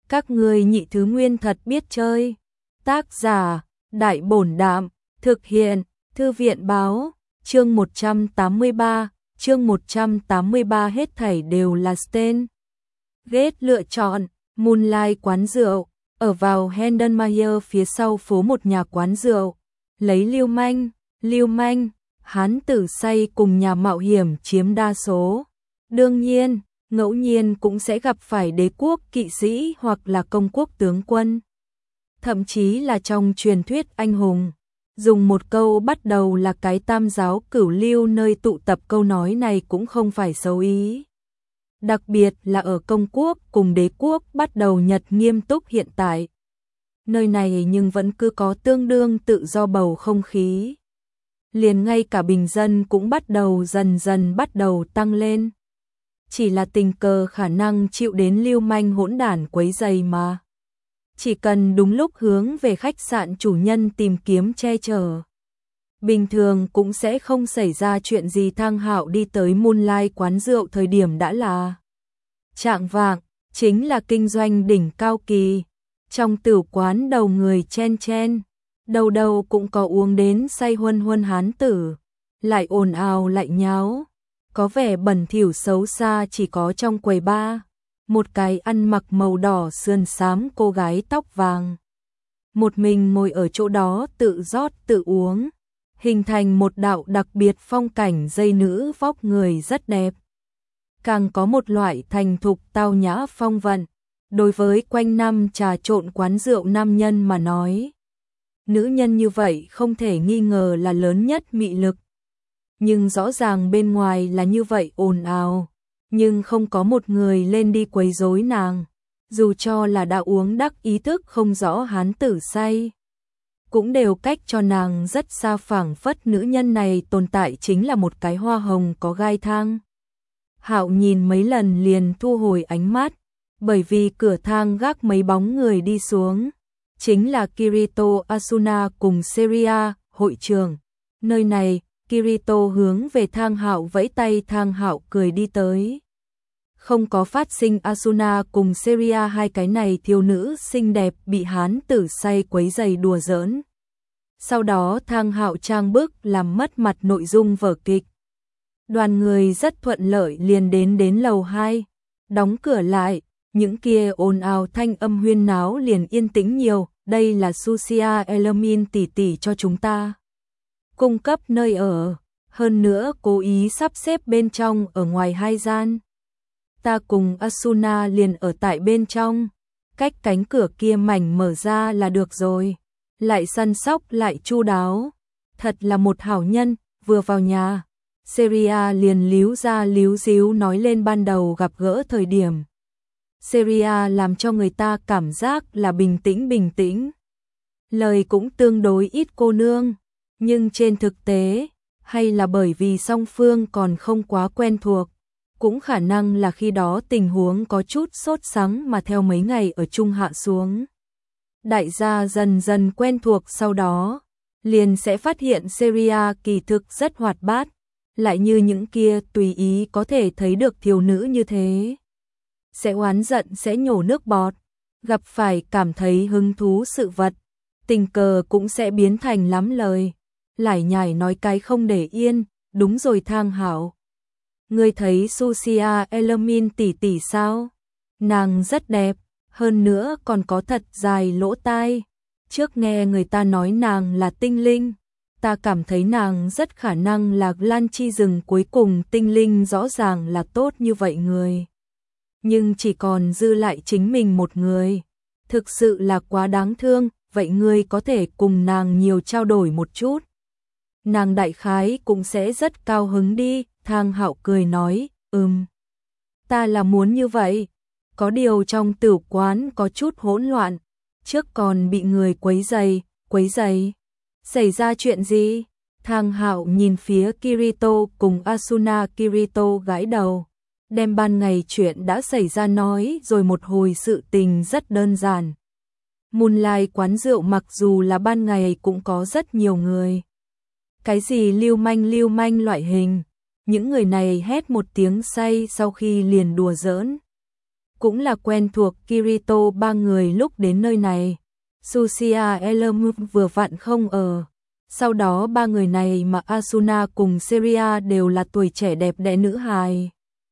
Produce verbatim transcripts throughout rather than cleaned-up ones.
Các ngươi nhị thứ nguyên thật biết chơi. Tác giả, Đại Bổn Đạm, thực hiện, Thư viện Báo, chương một trăm tám mươi ba, chương một trăm tám mươi ba hết thảy đều là Stan. Ghét lựa chọn, Moonlight quán rượu, ở vào Hendenmayer phía sau phố một nhà quán rượu, lấy lưu manh, lưu manh, hán tử say cùng nhà mạo hiểm chiếm đa số. Đương nhiên, ngẫu nhiên cũng sẽ gặp phải đế quốc kỵ sĩ hoặc là công quốc tướng quân. Thậm chí là trong truyền thuyết anh hùng. Dùng một câu bắt đầu là cái tam giáo cửu lưu nơi tụ tập câu nói này cũng không phải xấu ý. Đặc biệt là ở công quốc cùng đế quốc bắt đầu nhật nghiêm túc hiện tại. Nơi này nhưng vẫn cứ có tương đương tự do bầu không khí. Liền ngay cả bình dân cũng bắt đầu dần dần bắt đầu tăng lên. Chỉ là tình cờ khả năng chịu đến lưu manh hỗn đản quấy rầy mà. Chỉ cần đúng lúc hướng về khách sạn chủ nhân tìm kiếm che chở. Bình thường cũng sẽ không xảy ra chuyện gì. Thang Hạo đi tới Moonlight quán rượu thời điểm đã là trạng vạng, chính là kinh doanh đỉnh cao kỳ. Trong tử quán đầu người chen chen, đầu đầu cũng có uống đến say huân huân hán tử, lại ồn ào lại nháo. Có vẻ bẩn thỉu xấu xa chỉ có trong quầy bar, một cái ăn mặc màu đỏ sườn xám cô gái tóc vàng. Một mình ngồi ở chỗ đó tự rót tự uống, hình thành một đạo đặc biệt phong cảnh dây nữ vóc người rất đẹp. Càng có một loại thành thục tao nhã phong vận, đối với quanh năm trà trộn quán rượu nam nhân mà nói. Nữ nhân như vậy không thể nghi ngờ là lớn nhất mị lực. Nhưng rõ ràng bên ngoài là như vậy ồn ào, nhưng không có một người lên đi quấy rối nàng, dù cho là đã uống đắc ý thức không rõ hán tử say. Cũng đều cách cho nàng rất xa, phảng phất nữ nhân này tồn tại chính là một cái hoa hồng có gai thang. Hạo nhìn mấy lần liền thu hồi ánh mắt, bởi vì cửa thang gác mấy bóng người đi xuống. Chính là Kirito Asuna cùng Seria, hội trưởng. Nơi này, Kirito hướng về Thang Hạo vẫy tay. Thang Hạo cười đi tới. Không có phát sinh Asuna cùng Seria hai cái này thiếu nữ xinh đẹp bị hán tử say quấy giày đùa giỡn. Sau đó Thang Hạo trang bức làm mất mặt nội dung vở kịch. Đoàn người rất thuận lợi liền đến đến lầu hai, đóng cửa lại, những kia ồn ào thanh âm huyên náo liền yên tĩnh nhiều. Đây là Susia Elamin tỷ tỷ cho chúng ta cung cấp nơi ở, hơn nữa cố ý sắp xếp bên trong ở ngoài hai gian. Ta cùng Asuna liền ở tại bên trong, cách cánh cửa kia mảnh mở ra là được rồi. Lại săn sóc lại chu đáo, thật là một hảo nhân. Vừa vào nhà, Seria liền líu ra líu díu nói lên ban đầu gặp gỡ thời điểm. Seria làm cho người ta cảm giác là bình tĩnh bình tĩnh. Lời cũng tương đối ít cô nương, nhưng trên thực tế, hay là bởi vì song phương còn không quá quen thuộc, cũng khả năng là khi đó tình huống có chút sốt sắng mà theo mấy ngày ở chung hạ xuống. Đại gia dần dần quen thuộc, sau đó, liền sẽ phát hiện Seria kỳ thực rất hoạt bát, lại như những kia tùy ý có thể thấy được thiếu nữ như thế. Sẽ oán giận, sẽ nhổ nước bọt, gặp phải cảm thấy hứng thú sự vật, tình cờ cũng sẽ biến thành lắm lời, lải nhải nói cái không để yên. Đúng rồi Thang Hạo, ngươi thấy Susia Elamin tỷ tỷ sao? Nàng rất đẹp, hơn nữa còn có thật dài lỗ tai. Trước nghe người ta nói nàng là tinh linh, ta cảm thấy nàng rất khả năng là Lan Chi rừng cuối cùng. Tinh linh rõ ràng là tốt như vậy người, nhưng chỉ còn dư lại chính mình một người, thực sự là quá đáng thương. Vậy ngươi có thể cùng nàng nhiều trao đổi một chút, nàng đại khái cũng sẽ rất cao hứng đi. Thang Hạo cười nói, ừm, ta là muốn như vậy. Có điều trong tử quán có chút hỗn loạn, trước còn bị người quấy giày, quấy giày. Xảy ra chuyện gì? Thang Hạo nhìn phía Kirito cùng Asuna. Kirito gãi đầu, đem ban ngày chuyện đã xảy ra nói rồi một hồi. Sự tình rất đơn giản. Moonlight quán rượu mặc dù là ban ngày cũng có rất nhiều người. Cái gì lưu manh lưu manh loại hình, những người này hét một tiếng say sau khi liền đùa giỡn. cũng là quen thuộc Kirito ba người lúc đến nơi này. Tsuchiya Elm vừa vặn không ở. Sau đó ba người này mà Asuna cùng Seria đều là tuổi trẻ đẹp đẽ nữ hài.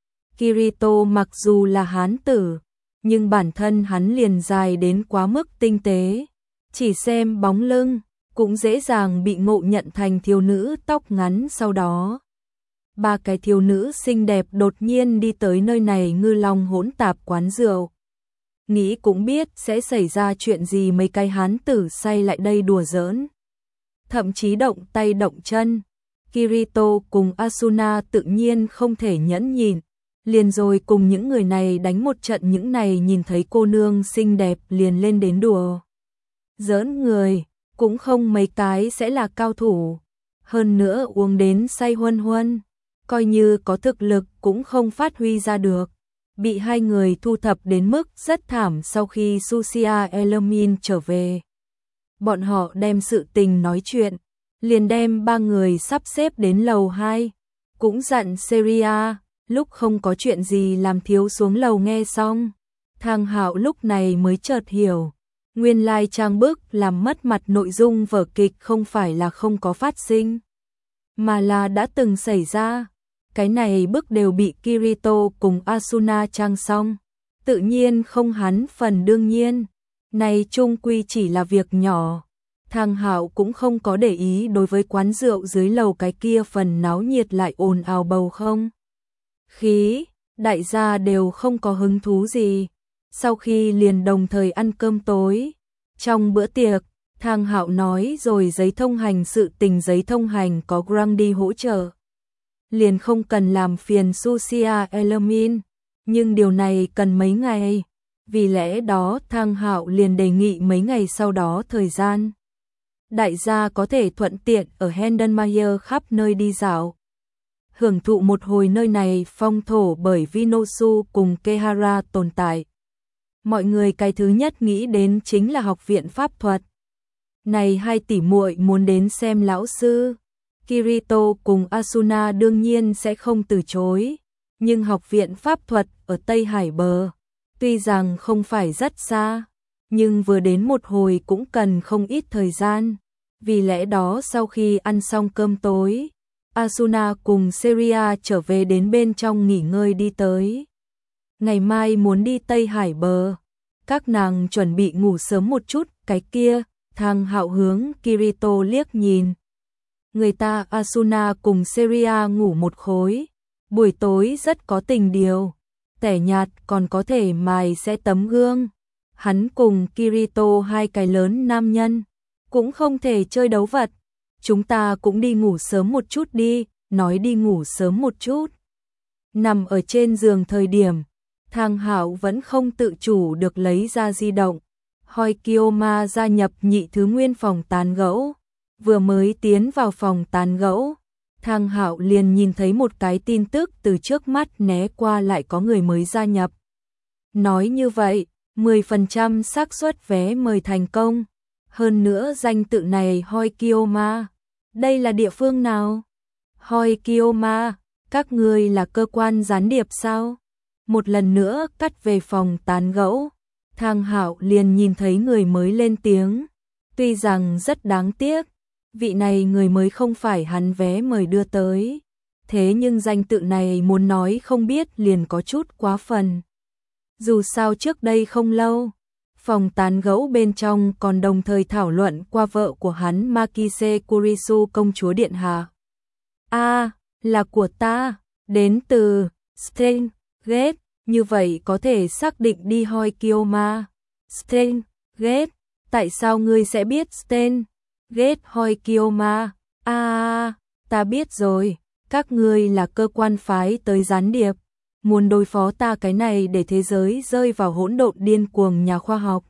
Kirito mặc dù là hán tử, nhưng bản thân hắn liền dài đến quá mức tinh tế. Chỉ xem bóng lưng, cũng dễ dàng bị ngộ nhận thành thiếu nữ tóc ngắn sau đó. Ba cái thiếu nữ xinh đẹp đột nhiên đi tới nơi này ngư long hỗn tạp quán rượu. Nghĩ cũng biết sẽ xảy ra chuyện gì, mấy cái hán tử say lại đây đùa giỡn. Thậm chí động tay động chân. Kirito cùng Asuna tự nhiên không thể nhẫn nhịn, liền rồi cùng những người này đánh một trận. Những này nhìn thấy cô nương xinh đẹp liền lên đến đùa giỡn người, cũng không mấy cái sẽ là cao thủ. Hơn nữa uống đến say huân huân, coi như có thực lực cũng không phát huy ra được. Bị hai người thu thập đến mức rất thảm. Sau khi Tsuchiya Elmin trở về, bọn họ đem sự tình nói chuyện, liền đem ba người sắp xếp đến lầu hai, cũng dặn Seria lúc không có chuyện gì làm thiếu xuống lầu. Nghe xong, Thang Hạo lúc này mới chợt hiểu, nguyên lai trang bức làm mất mặt nội dung vở kịch không phải là không có phát sinh, mà là đã từng xảy ra. Cái này bức đều bị Kirito cùng Asuna trang xong, tự nhiên không hắn phần đương nhiên. Này chung quy chỉ là việc nhỏ. Thang Hạo cũng không có để ý đối với quán rượu dưới lầu cái kia phần náo nhiệt lại ồn ào bầu không khí, đại gia đều không có hứng thú gì. Sau khi liền đồng thời ăn cơm tối, trong bữa tiệc, Thang Hạo nói rồi giấy thông hành sự tình. Giấy thông hành có Grundy hỗ trợ, liền không cần làm phiền Tsuchiya Elmin, nhưng điều này cần mấy ngày, vì lẽ đó Thang Hạo liền đề nghị mấy ngày sau đó thời gian. Đại gia có thể thuận tiện ở Heldenmeier khắp nơi đi dạo, hưởng thụ một hồi nơi này phong thổ, bởi vì Nosu cùng Kehara tồn tại. Mọi người cái thứ nhất nghĩ đến chính là học viện pháp thuật. Này hai tỷ muội muốn đến xem lão sư. Kirito cùng Asuna đương nhiên sẽ không từ chối, nhưng học viện pháp thuật ở Tây Hải bờ, tuy rằng không phải rất xa, nhưng vừa đến một hồi cũng cần không ít thời gian. Vì lẽ đó sau khi ăn xong cơm tối, Asuna cùng Seria trở về đến bên trong nghỉ ngơi đi tới. Ngày mai muốn đi Tây Hải bờ, các nàng chuẩn bị ngủ sớm một chút. Cái kia, Thang Hạo hướng Kirito liếc nhìn. Người ta Asuna cùng Seria ngủ một khối, buổi tối rất có tình điều, tẻ nhạt còn có thể mài sẽ tấm gương. Hắn cùng Kirito hai cái lớn nam nhân, cũng không thể chơi đấu vật. Chúng ta cũng đi ngủ sớm một chút đi. Nói đi ngủ sớm một chút, nằm ở trên giường thời điểm, Thang Hạo vẫn không tự chủ được lấy ra di động. Hoi Kiyoma gia nhập nhị thứ nguyên phòng tán gẫu. Vừa mới tiến vào phòng tán gẫu, Thang Hạo liền nhìn thấy một cái tin tức từ trước mắt né qua, lại có người mới gia nhập. Nói như vậy, mười phần trăm xác suất vé mời thành công. Hơn nữa danh tự này Hoi Kiyoma, đây là địa phương nào? Hoi Kiyoma, các ngươi là cơ quan gián điệp sao? Một lần nữa cắt về phòng tán gẫu, Thang Hạo liền nhìn thấy người mới lên tiếng. Tuy rằng rất đáng tiếc, vị này người mới không phải hắn vé mời đưa tới, thế nhưng danh tự này muốn nói không biết liền có chút quá phần. Dù sao trước đây không lâu, phòng tán gẫu bên trong còn đồng thời thảo luận qua vợ của hắn Makise Kurisu công chúa điện hạ. A, à, là của ta, đến từ Stein Gate, như vậy có thể xác định đi Hoi Kiyoma. Stein Gate, tại sao ngươi sẽ biết Stein Gate Hoi Kiyoma? A, à, ta biết rồi, các ngươi là cơ quan phái tới gián điệp, muốn đối phó ta cái này để thế giới rơi vào hỗn độn điên cuồng nhà khoa học.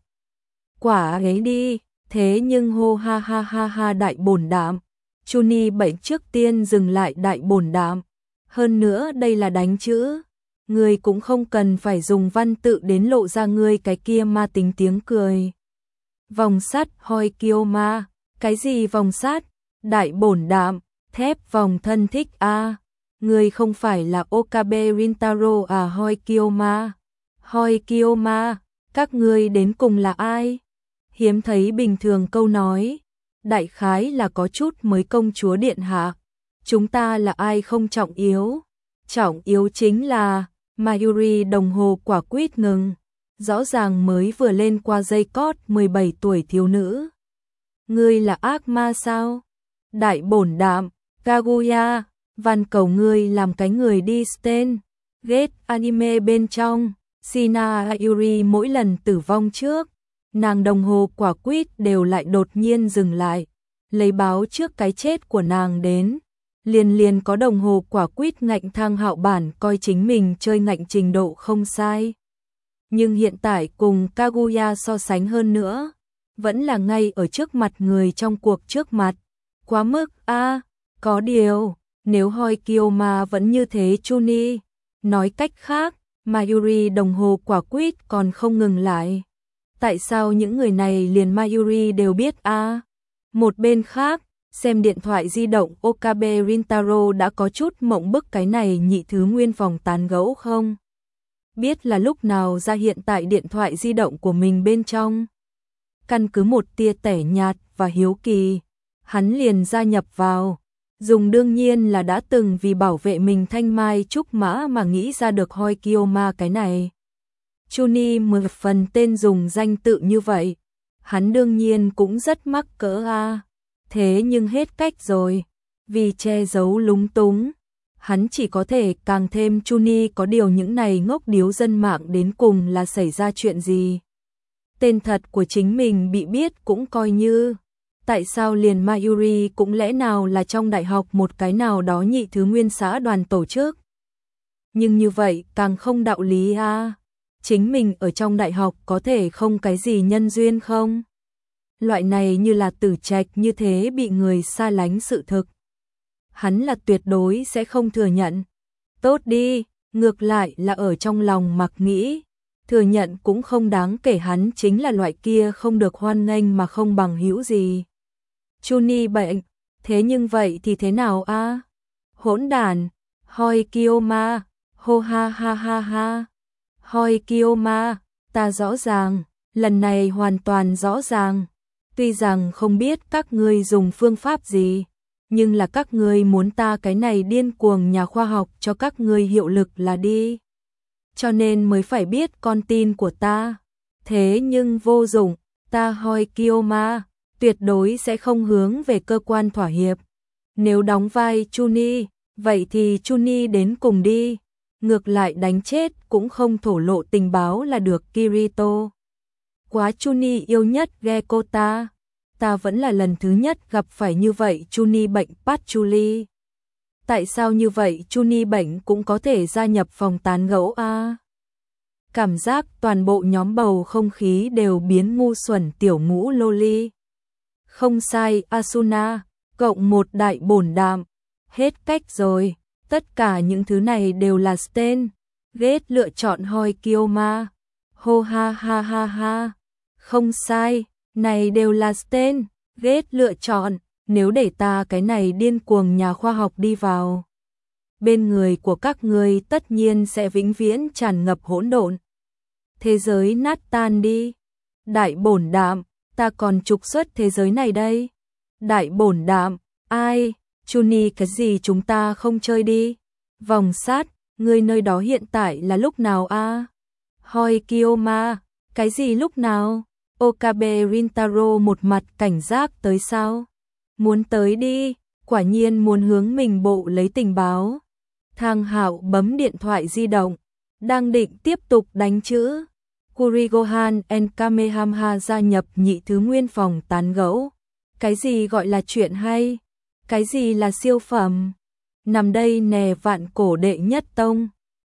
Quả ấy đi, thế nhưng hô ha ha ha ha đại bổn đạm. Chuni bệnh trước tiên dừng lại đại bổn đạm. Hơn nữa đây là đánh chữ, ngươi cũng không cần phải dùng văn tự đến lộ ra ngươi cái kia ma tính tiếng cười. Vòng sắt Hoi Kiyoma, cái gì vòng sắt? Đại bổn đạm, thép vòng thân thích a. À. Ngươi không phải là Okabe Rintaro à Hoi Kiyoma? Hoi Kiyoma, các ngươi đến cùng là ai? Hiếm thấy bình thường câu nói, đại khái là có chút mới công chúa điện hạ. Chúng ta là ai không trọng yếu. Trọng yếu chính là, Mayuri đồng hồ quả quýt ngừng. Rõ ràng mới vừa lên qua dây cót mười bảy tuổi thiếu nữ. Ngươi là ác ma sao? Đại bổn đạm, Kaguya, van cầu ngươi làm cái người đi Stain. Ghét anime bên trong, Shina Ayuri mỗi lần tử vong trước, nàng đồng hồ quả quýt đều lại đột nhiên dừng lại, lấy báo trước cái chết của nàng đến. Liền liền có đồng hồ quả quýt ngạnh thang hạo bản coi chính mình chơi ngạnh trình độ không sai. Nhưng hiện tại cùng Kaguya so sánh hơn nữa, vẫn là ngay ở trước mặt người trong cuộc trước mặt. Quá mức a à, có điều, nếu Hoi Kiyoma vẫn như thế Chuni, nói cách khác, Mayuri đồng hồ quả quýt còn không ngừng lại. Tại sao những người này liền Mayuri đều biết a à? Một bên khác, xem điện thoại di động Okabe Rintaro đã có chút mộng bức cái này nhị thứ nguyên phòng tán gẫu không? Biết là lúc nào ra hiện tại điện thoại di động của mình bên trong. Căn cứ một tia tẻ nhạt và hiếu kỳ, hắn liền gia nhập vào. Dùng đương nhiên là đã từng vì bảo vệ mình thanh mai trúc mã mà nghĩ ra được Hoi Kiyoma cái này. Chuni mười phần tên dùng danh tự như vậy, hắn đương nhiên cũng rất mắc cỡ a. Thế nhưng hết cách rồi, vì che giấu lúng túng, hắn chỉ có thể càng thêm Chuni có điều những này ngốc điếu dân mạng đến cùng là xảy ra chuyện gì. Tên thật của chính mình bị biết cũng coi như, tại sao liền Mayuri cũng lẽ nào là trong đại học một cái nào đó nhị thứ nguyên xã đoàn tổ chức. Nhưng như vậy càng không đạo lý a. À. Chính mình ở trong đại học có thể không cái gì nhân duyên không? Loại này như là Tử Trạch như thế bị người xa lánh sự thực. Hắn là tuyệt đối sẽ không thừa nhận. Tốt đi, ngược lại là ở trong lòng mặc nghĩ. Thừa nhận cũng không đáng kể, hắn chính là loại kia không được hoan nghênh mà không bằng hữu gì. Chuni bệnh, thế nhưng vậy thì thế nào a? À? Hỗn đàn, Hoi Kiyoma, hô ha ha ha ha. Hoi Kiyoma, ta rõ ràng, lần này hoàn toàn rõ ràng. Tuy rằng không biết các ngươi dùng phương pháp gì, nhưng là các ngươi muốn ta cái này điên cuồng nhà khoa học cho các ngươi hiệu lực là đi. Cho nên mới phải biết con tin của ta. Thế nhưng vô dụng, ta Hoi Kiyoma tuyệt đối sẽ không hướng về cơ quan thỏa hiệp. Nếu đóng vai Chuni, vậy thì Chuni đến cùng đi. Ngược lại đánh chết cũng không thổ lộ tình báo là được Kirito. Quá Chuni yêu nhất ghe cô ta. Ta vẫn là lần thứ nhất gặp phải như vậy Chuni bệnh patchouli. Tại sao như vậy Chuni bệnh cũng có thể gia nhập phòng tán gẫu a? À? Cảm giác toàn bộ nhóm bầu không khí đều biến ngu xuẩn tiểu ngũ loli. Không sai Asuna, cộng một đại bổn đạm. Hết cách rồi, tất cả những thứ này đều là Stain. Ghét lựa chọn Hoi Kiyoma. Hô ha ha ha ha. Không sai, này đều là Stain. Ghét lựa chọn, nếu để ta cái này điên cuồng nhà khoa học đi vào. Bên người của các ngươi tất nhiên sẽ vĩnh viễn tràn ngập hỗn độn. Thế giới nát tan đi. Đại bổn đạm, ta còn trục xuất thế giới này đây. Đại bổn đạm, ai? Chuni cái gì chúng ta không chơi đi. Vòng sát, ngươi nơi đó hiện tại là lúc nào a? À? Hoi Kiyoma, cái gì lúc nào? Okabe Rintaro một mặt cảnh giác tới sao? Muốn tới đi, quả nhiên muốn hướng mình bộ lấy tình báo. Thang Hạo bấm điện thoại di động, đang định tiếp tục đánh chữ. Kurigohan and Kamehameha gia nhập nhị thứ nguyên phòng tán gẫu. Cái gì gọi là chuyện hay? Cái gì là siêu phẩm? Nằm đây nè vạn cổ đệ nhất tông.